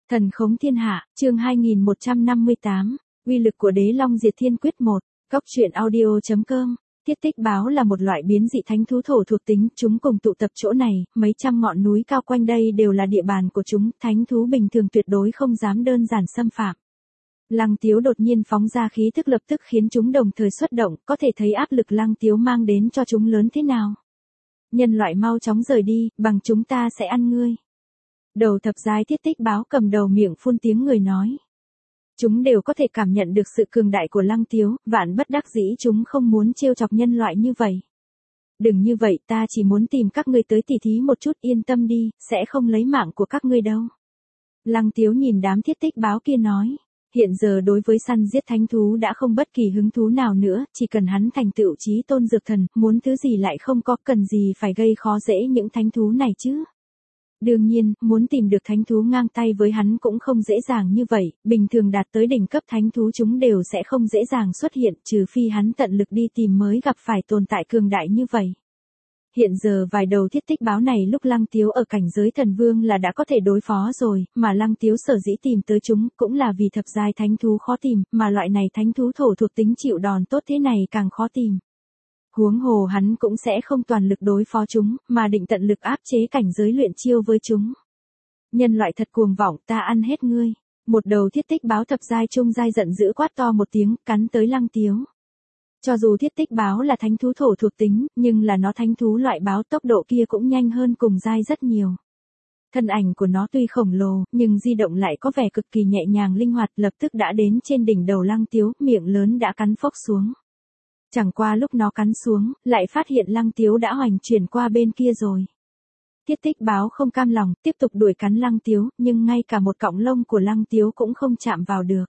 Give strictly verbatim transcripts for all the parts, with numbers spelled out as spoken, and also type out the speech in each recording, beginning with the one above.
Thần khống thiên hạ, chương hai nghìn một trăm năm mươi tám, uy lực của Đế Long Diệt Thiên Quyết một, Cốc truyện audio chấm com. Thiết tích báo là một loại biến dị thánh thú thổ thuộc tính, chúng cùng tụ tập chỗ này, mấy trăm ngọn núi cao quanh đây đều là địa bàn của chúng, thánh thú bình thường tuyệt đối không dám đơn giản xâm phạm. Lăng Tiếu đột nhiên phóng ra khí thức lập tức khiến chúng đồng thời xuất động, có thể thấy áp lực Lăng Tiếu mang đến cho chúng lớn thế nào. Nhân loại mau chóng rời đi, bằng chúng ta sẽ ăn ngươi. Đầu thập giai thiết tích báo cầm đầu miệng phun tiếng người nói. Chúng đều có thể cảm nhận được sự cường đại của Lăng Tiếu, vạn bất đắc dĩ chúng không muốn trêu chọc nhân loại như vậy. Đừng như vậy, ta chỉ muốn tìm các ngươi tới tỉ thí một chút, yên tâm đi, sẽ không lấy mạng của các ngươi đâu. Lăng Tiếu nhìn đám thiết tích báo kia nói. Hiện giờ đối với săn giết thánh thú đã không bất kỳ hứng thú nào nữa, chỉ cần hắn thành tựu chí tôn dược thần, muốn thứ gì lại không có, cần gì phải gây khó dễ những thánh thú này chứ. Đương nhiên, muốn tìm được thánh thú ngang tay với hắn cũng không dễ dàng như vậy, bình thường đạt tới đỉnh cấp thánh thú chúng đều sẽ không dễ dàng xuất hiện, trừ phi hắn tận lực đi tìm mới gặp phải tồn tại cường đại như vậy. Hiện giờ vài đầu thiết tích báo này lúc Lăng Tiếu ở cảnh giới thần vương là đã có thể đối phó rồi, mà Lăng Tiếu sở dĩ tìm tới chúng cũng là vì thập giai thánh thú khó tìm, mà loại này thánh thú thổ thuộc tính chịu đòn tốt thế này càng khó tìm. Huống hồ hắn cũng sẽ không toàn lực đối phó chúng, mà định tận lực áp chế cảnh giới luyện chiêu với chúng. Nhân loại thật cuồng vọng, ta ăn hết ngươi. Một đầu thiết tích báo thập giai trung giai giận dữ quát to một tiếng, cắn tới Lăng Tiếu. Cho dù thiết tích báo là thánh thú thổ thuộc tính, nhưng là nó thánh thú loại báo, tốc độ kia cũng nhanh hơn cùng giai rất nhiều. Thân ảnh của nó tuy khổng lồ, nhưng di động lại có vẻ cực kỳ nhẹ nhàng linh hoạt, lập tức đã đến trên đỉnh đầu Lăng Tiếu, miệng lớn đã cắn phốc xuống. Chẳng qua lúc nó cắn xuống, lại phát hiện Lăng Tiếu đã hoành chuyển qua bên kia rồi. Thiết tích báo không cam lòng, tiếp tục đuổi cắn Lăng Tiếu, nhưng ngay cả một cọng lông của Lăng Tiếu cũng không chạm vào được.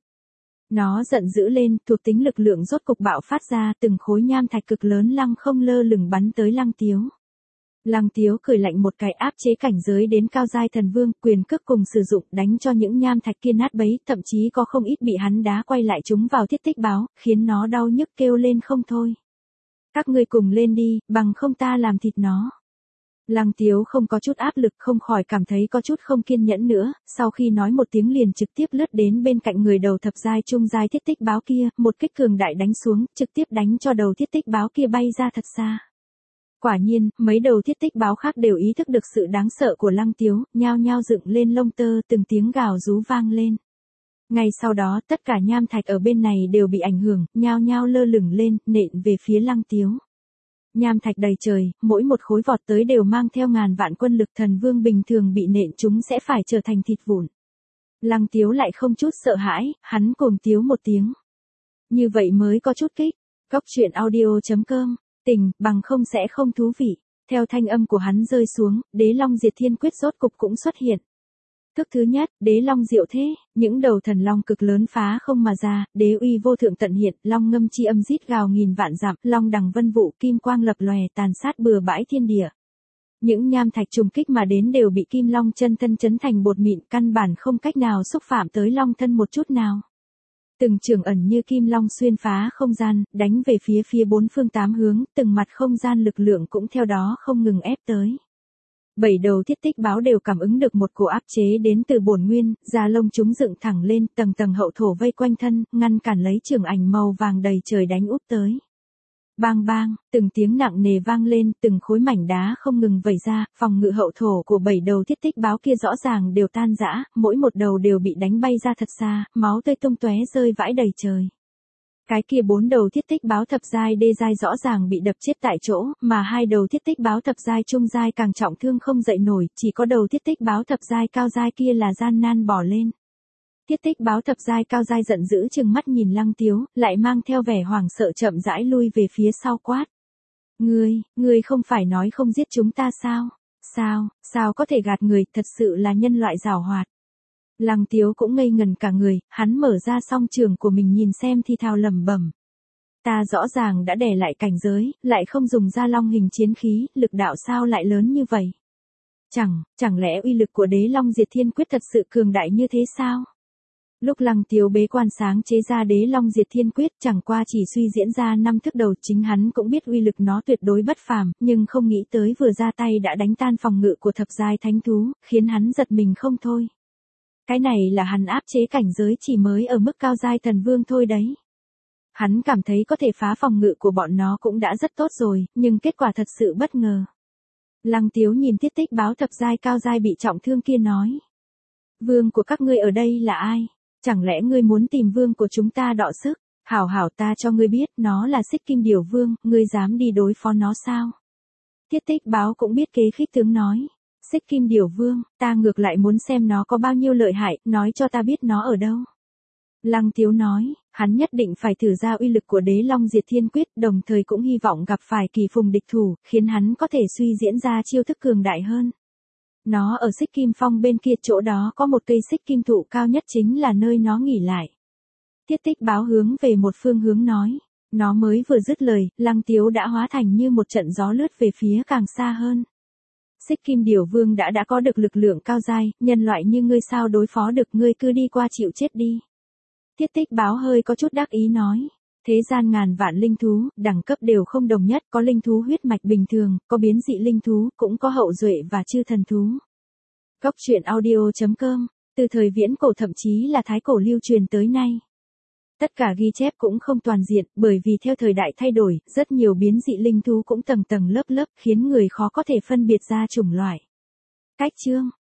Nó giận dữ lên, thuộc tính lực lượng rốt cục bạo phát ra, từng khối nham thạch cực lớn lăng không lơ lửng bắn tới Lăng Tiếu. Lăng Tiếu cười lạnh một cái, áp chế cảnh giới đến cao giai thần vương, quyền cước cùng sử dụng, đánh cho những nham thạch kia nát bấy, thậm chí có không ít bị hắn đá quay lại chúng vào thiết tích báo, khiến nó đau nhức kêu lên không thôi. Các ngươi cùng lên đi, bằng không ta làm thịt nó. Lăng Tiếu không có chút áp lực, không khỏi cảm thấy có chút không kiên nhẫn nữa, sau khi nói một tiếng liền trực tiếp lướt đến bên cạnh người đầu thập giai trung giai thiết tích báo kia, một kích cường đại đánh xuống, trực tiếp đánh cho đầu thiết tích báo kia bay ra thật xa. Quả nhiên, mấy đầu thiết tích báo khác đều ý thức được sự đáng sợ của Lăng Tiếu, nhao nhao dựng lên lông tơ, từng tiếng gào rú vang lên. Ngay sau đó, tất cả nham thạch ở bên này đều bị ảnh hưởng, nhao nhao lơ lửng lên, nện về phía Lăng Tiếu. Nham thạch đầy trời, mỗi một khối vọt tới đều mang theo ngàn vạn quân lực, thần vương bình thường bị nện chúng sẽ phải trở thành thịt vụn. Lăng Tiếu lại không chút sợ hãi, hắn cuồng tiếu một tiếng. Như vậy mới có chút kích. Cốc truyện audio chấm com. Tình, bằng không sẽ không thú vị. Theo thanh âm của hắn rơi xuống, Đế Long Diệt Thiên Quyết rốt cục cũng xuất hiện. Thức thứ nhất, Đế Long diệu thế, những đầu thần long cực lớn phá không mà ra, đế uy vô thượng tận hiện, long ngâm chi âm rít gào nghìn vạn dặm, long đằng vân vụ, kim quang lập lòe, tàn sát bừa bãi thiên địa. Những nham thạch trùng kích mà đến đều bị kim long chân thân chấn thành bột mịn, căn bản không cách nào xúc phạm tới long thân một chút nào. Từng trường ẩn như kim long xuyên phá không gian, đánh về phía phía bốn phương tám hướng, từng mặt không gian lực lượng cũng theo đó không ngừng ép tới. Bảy đầu thiết tích báo đều cảm ứng được một cổ áp chế đến từ bổn nguyên, da lông chúng dựng thẳng lên, tầng tầng hậu thổ vây quanh thân, ngăn cản lấy trường ảnh màu vàng đầy trời đánh úp tới. Bang bang, từng tiếng nặng nề vang lên, từng khối mảnh đá không ngừng vẩy ra, phòng ngự hậu thổ của bảy đầu thiết tích báo kia rõ ràng đều tan rã, mỗi một đầu đều bị đánh bay ra thật xa, máu tươi tung tóe rơi vãi đầy trời. Cái kia bốn đầu thiết tích báo thập giai đê giai rõ ràng bị đập chết tại chỗ, mà hai đầu thiết tích báo thập giai trung giai càng trọng thương không dậy nổi, chỉ có đầu thiết tích báo thập giai cao giai kia là gian nan bỏ lên. Thiết tích báo thập giai cao giai giận dữ trừng mắt nhìn Lăng Tiếu, lại mang theo vẻ hoảng sợ chậm rãi lui về phía sau quát. Ngươi, ngươi không phải nói không giết chúng ta sao? Sao, sao có thể gạt người, thật sự là nhân loại giảo hoạt. Lăng Tiếu cũng ngây ngần cả người, hắn mở ra song trường của mình nhìn xem thì thào lẩm bẩm. Ta rõ ràng đã đè lại cảnh giới, lại không dùng ra long hình chiến khí, lực đạo sao lại lớn như vậy? Chẳng, chẳng lẽ uy lực của Đế Long Diệt Thiên Quyết thật sự cường đại như thế sao? Lúc Lăng Tiếu bế quan sáng chế ra Đế Long Diệt Thiên Quyết, chẳng qua chỉ suy diễn ra năm thức đầu, chính hắn cũng biết uy lực nó tuyệt đối bất phàm, nhưng không nghĩ tới vừa ra tay đã đánh tan phòng ngự của thập giai thánh thú, khiến hắn giật mình không thôi. Cái này là hắn áp chế cảnh giới chỉ mới ở mức cao giai thần vương thôi đấy. Hắn cảm thấy có thể phá phòng ngự của bọn nó cũng đã rất tốt rồi, nhưng kết quả thật sự bất ngờ. Lăng Tiếu nhìn Tiết Tích Báo thập giai cao giai bị trọng thương kia nói. Vương của các ngươi ở đây là ai? Chẳng lẽ ngươi muốn tìm vương của chúng ta đọ sức? Hảo hảo ta cho ngươi biết, nó là Xích Kim Điểu Vương, ngươi dám đi đối phó nó sao? Tiết Tích Báo cũng biết kế khích tướng nói. Xích Kim Điểu Vương, ta ngược lại muốn xem nó có bao nhiêu lợi hại, nói cho ta biết nó ở đâu. Lăng Tiếu nói, hắn nhất định phải thử ra uy lực của Đế Long Diệt Thiên Quyết, đồng thời cũng hy vọng gặp phải kỳ phùng địch thủ, khiến hắn có thể suy diễn ra chiêu thức cường đại hơn. Nó ở Xích Kim Phong bên kia, chỗ đó có một cây xích kim thụ cao nhất, chính là nơi nó nghỉ lại. Tiết Tích Báo hướng về một phương hướng nói. Nó mới vừa dứt lời, Lăng Tiếu đã hóa thành như một trận gió lướt về phía càng xa hơn. Xích Kim Điểu Vương đã đã có được lực lượng cao giai, nhân loại như ngươi sao đối phó được, ngươi cứ đi qua chịu chết đi. Tiết Tích Báo hơi có chút đắc ý nói. Thế gian ngàn vạn linh thú, đẳng cấp đều không đồng nhất, có linh thú huyết mạch bình thường, có biến dị linh thú, cũng có hậu duệ và chư thần thú. Góc truyện audio chấm com, từ thời viễn cổ thậm chí là thái cổ lưu truyền tới nay. Tất cả ghi chép cũng không toàn diện, bởi vì theo thời đại thay đổi, rất nhiều biến dị linh thú cũng tầng tầng lớp lớp, khiến người khó có thể phân biệt ra chủng loại. Cách chương